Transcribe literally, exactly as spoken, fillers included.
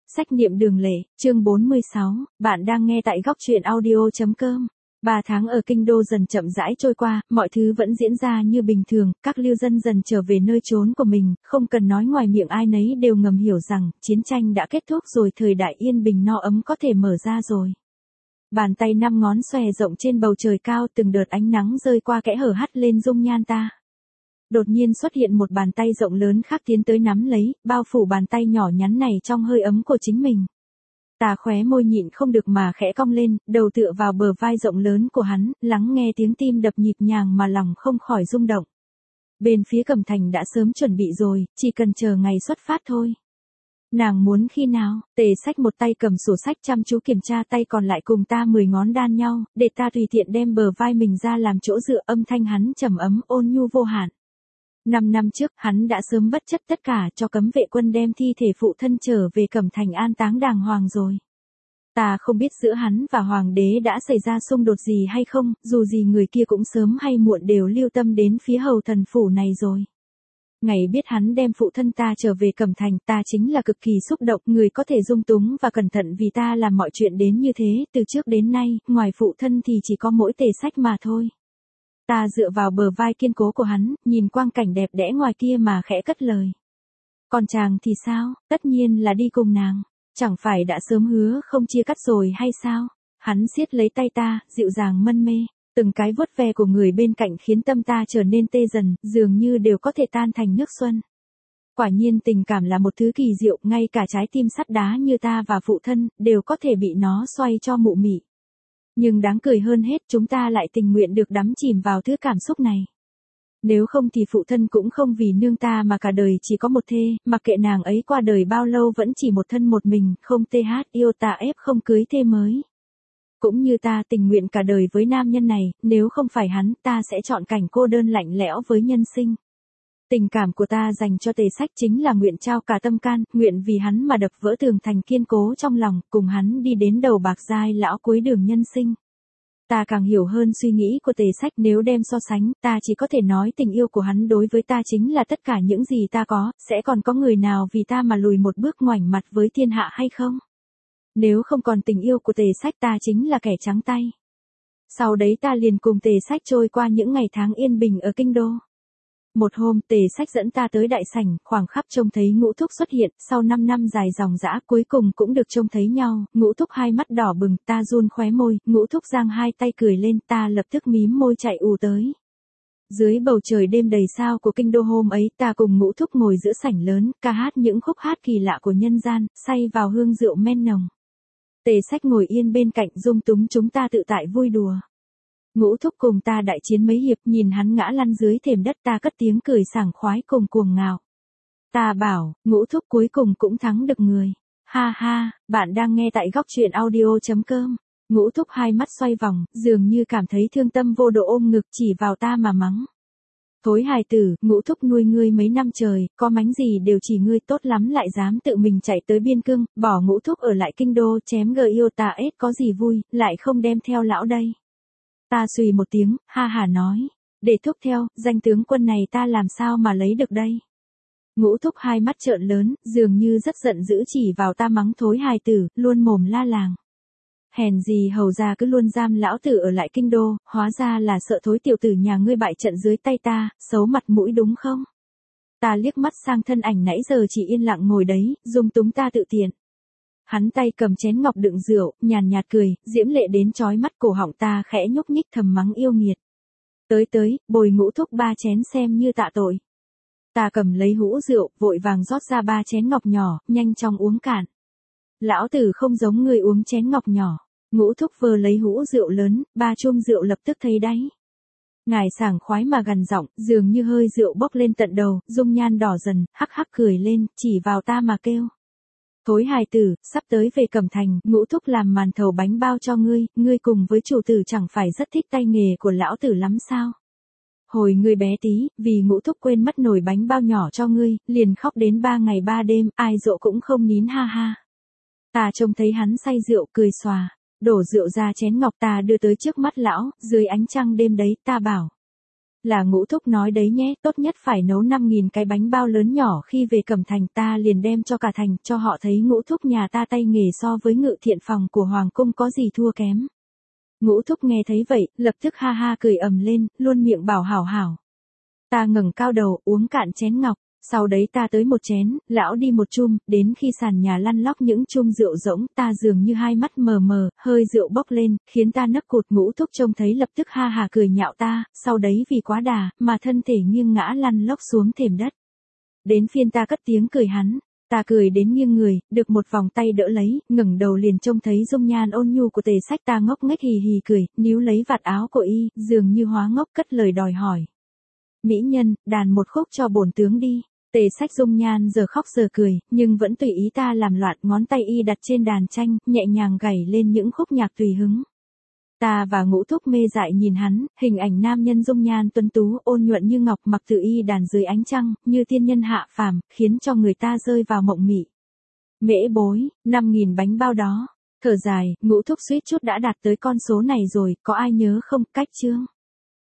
Sách niệm đường lệ, chương bốn mươi sáu, bạn đang nghe tại góc truyện audio.com. Ba tháng ở kinh đô dần chậm rãi trôi qua, mọi thứ vẫn diễn ra như bình thường, các lưu dân dần trở về nơi trốn của mình, không cần nói ngoài miệng ai nấy đều ngầm hiểu rằng, chiến tranh đã kết thúc rồi, thời đại yên bình no ấm có thể mở ra rồi. Bàn tay năm ngón xòe rộng trên bầu trời cao, từng đợt ánh nắng rơi qua kẽ hở hắt lên dung nhan ta. Đột nhiên xuất hiện một bàn tay rộng lớn khác tiến tới nắm lấy, bao phủ bàn tay nhỏ nhắn này trong hơi ấm của chính mình. Ta khóe môi nhịn không được mà khẽ cong lên, đầu tựa vào bờ vai rộng lớn của hắn, lắng nghe tiếng tim đập nhịp nhàng mà lòng không khỏi rung động. Bên phía Cẩm Thành đã sớm chuẩn bị rồi, chỉ cần chờ ngày xuất phát thôi. Nàng muốn khi nào? Tề Sách một tay cầm sổ sách chăm chú kiểm tra, tay còn lại cùng ta mười ngón đan nhau, để ta tùy tiện đem bờ vai mình ra làm chỗ dựa, âm thanh hắn trầm ấm ôn nhu vô hạn. Năm năm trước, hắn đã sớm bất chấp tất cả cho cấm vệ quân đem thi thể phụ thân trở về Cẩm Thành an táng đàng hoàng rồi. Ta không biết giữa hắn và hoàng đế đã xảy ra xung đột gì hay không, dù gì người kia cũng sớm hay muộn đều lưu tâm đến phía hầu thần phủ này rồi. Ngày biết hắn đem phụ thân ta trở về Cẩm Thành, ta chính là cực kỳ xúc động, người có thể dung túng và cẩn thận vì ta làm mọi chuyện đến như thế, từ trước đến nay, ngoài phụ thân thì chỉ có mỗi Tề Sách mà thôi. Ta dựa vào bờ vai kiên cố của hắn, nhìn quang cảnh đẹp đẽ ngoài kia mà khẽ cất lời. Còn chàng thì sao, tất nhiên là đi cùng nàng, chẳng phải đã sớm hứa không chia cắt rồi hay sao? Hắn siết lấy tay ta, dịu dàng mân mê, từng cái vuốt ve của người bên cạnh khiến tâm ta trở nên tê dần, dường như đều có thể tan thành nước xuân. Quả nhiên tình cảm là một thứ kỳ diệu, ngay cả trái tim sắt đá như ta và phụ thân, đều có thể bị nó xoay cho mụ mị. Nhưng đáng cười hơn hết, chúng ta lại tình nguyện được đắm chìm vào thứ cảm xúc này. Nếu không thì phụ thân cũng không vì nương ta mà cả đời chỉ có một thê, mặc kệ nàng ấy qua đời bao lâu vẫn chỉ một thân một mình, không th yêu ta ép không cưới thê mới. Cũng như ta tình nguyện cả đời với nam nhân này, nếu không phải hắn, ta sẽ chọn cảnh cô đơn lạnh lẽo với nhân sinh. Tình cảm của ta dành cho Tề Sách chính là nguyện trao cả tâm can, nguyện vì hắn mà đập vỡ tường thành kiên cố trong lòng, cùng hắn đi đến đầu bạc giai lão cuối đường nhân sinh. Ta càng hiểu hơn suy nghĩ của Tề Sách, nếu đem so sánh, ta chỉ có thể nói tình yêu của hắn đối với ta chính là tất cả những gì ta có, sẽ còn có người nào vì ta mà lùi một bước ngoảnh mặt với thiên hạ hay không? Nếu không còn tình yêu của Tề Sách, ta chính là kẻ trắng tay. Sau đấy ta liền cùng Tề Sách trôi qua những ngày tháng yên bình ở kinh đô. Một hôm, Tề Sách dẫn ta tới đại sảnh, khoảng khắc trông thấy Ngũ Thúc xuất hiện, sau năm năm dài dòng dã, cuối cùng cũng được trông thấy nhau. Ngũ Thúc hai mắt đỏ bừng, ta run khóe môi, Ngũ Thúc giang hai tay cười lên, ta lập tức mím môi chạy ù tới. Dưới bầu trời đêm đầy sao của kinh đô hôm ấy, ta cùng Ngũ Thúc ngồi giữa sảnh lớn, ca hát những khúc hát kỳ lạ của nhân gian, say vào hương rượu men nồng. Tề Sách ngồi yên bên cạnh, dung túng chúng ta tự tại vui đùa. Ngũ Thúc cùng ta đại chiến mấy hiệp, nhìn hắn ngã lăn dưới thềm đất, ta cất tiếng cười sảng khoái cùng cuồng ngạo. Ta bảo, Ngũ Thúc cuối cùng cũng thắng được người. Ha ha, bạn đang nghe tại góc truyện audio.com. Ngũ Thúc hai mắt xoay vòng, dường như cảm thấy thương tâm vô độ, ôm ngực chỉ vào ta mà mắng. Thối hài tử, Ngũ Thúc nuôi ngươi mấy năm trời, có mánh gì đều chỉ ngươi, tốt lắm lại dám tự mình chạy tới biên cương, bỏ Ngũ Thúc ở lại kinh đô, chém gờ yêu ta ết có gì vui, lại không đem theo lão đây. Ta xùy một tiếng, ha hà nói, để Thúc theo, danh tướng quân này ta làm sao mà lấy được đây. Ngũ Thúc hai mắt trợn lớn, dường như rất giận dữ chỉ vào ta mắng, thối hài tử, luôn mồm la làng. Hèn gì hầu ra cứ luôn giam lão tử ở lại kinh đô, hóa ra là sợ thối tiểu tử nhà ngươi bại trận dưới tay ta, xấu mặt mũi đúng không? Ta liếc mắt sang thân ảnh nãy giờ chỉ yên lặng ngồi đấy, dung túng ta tự tiện. Hắn tay cầm chén ngọc đựng rượu, nhàn nhạt cười, diễm lệ đến chói mắt, cổ họng ta khẽ nhúc nhích thầm mắng yêu nghiệt. Tới tới, bồi Ngũ Thúc ba chén xem như tạ tội. Ta cầm lấy hũ rượu, vội vàng rót ra ba chén ngọc nhỏ, nhanh chóng uống cạn. Lão tử không giống người uống chén ngọc nhỏ. Ngũ Thúc vờ lấy hũ rượu lớn, ba chum rượu lập tức thấy đáy. Ngài sảng khoái mà gằn giọng, dường như hơi rượu bốc lên tận đầu, dung nhan đỏ dần, hắc hắc cười lên, chỉ vào ta mà kêu. Thối hài tử, sắp tới về Cẩm Thành, Ngũ Thúc làm màn thầu bánh bao cho ngươi, ngươi cùng với chủ tử chẳng phải rất thích tay nghề của lão tử lắm sao? Hồi ngươi bé tí, vì Ngũ Thúc quên mất nồi bánh bao nhỏ cho ngươi, liền khóc đến ba ngày ba đêm, ai dỗ cũng không nín, ha ha. Ta trông thấy hắn say rượu, cười xòa, đổ rượu ra chén ngọc, ta đưa tới trước mắt lão, dưới ánh trăng đêm đấy, ta bảo. Là Ngũ Thúc nói đấy nhé, tốt nhất phải nấu năm nghìn cái bánh bao lớn nhỏ, khi về Cẩm Thành ta liền đem cho cả thành, cho họ thấy Ngũ Thúc nhà ta tay nghề so với ngự thiện phòng của Hoàng cung có gì thua kém. Ngũ Thúc nghe thấy vậy, lập tức ha ha cười ầm lên, luôn miệng bảo hảo hảo. Ta ngẩng cao đầu, uống cạn chén ngọc, sau đấy ta tới một chén, lão đi một chum, đến khi sàn nhà lăn lóc những chum rượu rỗng, ta dường như hai mắt mờ mờ, hơi rượu bốc lên, khiến ta nấc cụt. Ngũ Thúc trông thấy lập tức ha hà cười nhạo ta, sau đấy vì quá đà, mà thân thể nghiêng ngã lăn lóc xuống thềm đất. Đến phiên ta cất tiếng cười hắn. Ta cười đến nghiêng người, được một vòng tay đỡ lấy, ngẩng đầu liền trông thấy dung nhan ôn nhu của Tề Sách. Ta ngốc nghếch hì hì cười, níu lấy vạt áo của y, dường như hóa ngốc cất lời đòi hỏi. Mỹ nhân, đàn một khúc cho bổn tướng đi. Tề Sách dung nhan giờ khóc giờ cười, nhưng vẫn tùy ý ta làm loạn, ngón tay y đặt trên đàn tranh, nhẹ nhàng gảy lên những khúc nhạc tùy hứng. Ta và Ngũ Thúc mê dại nhìn hắn, hình ảnh nam nhân dung nhan tuấn tú, ôn nhuận như ngọc, mặc tự y đàn dưới ánh trăng, như tiên nhân hạ phàm, khiến cho người ta rơi vào mộng mị. Mễ bối, năm nghìn bánh bao đó. Thở dài, Ngũ Thúc suýt chút đã đạt tới con số này rồi, có ai nhớ không, cách chương.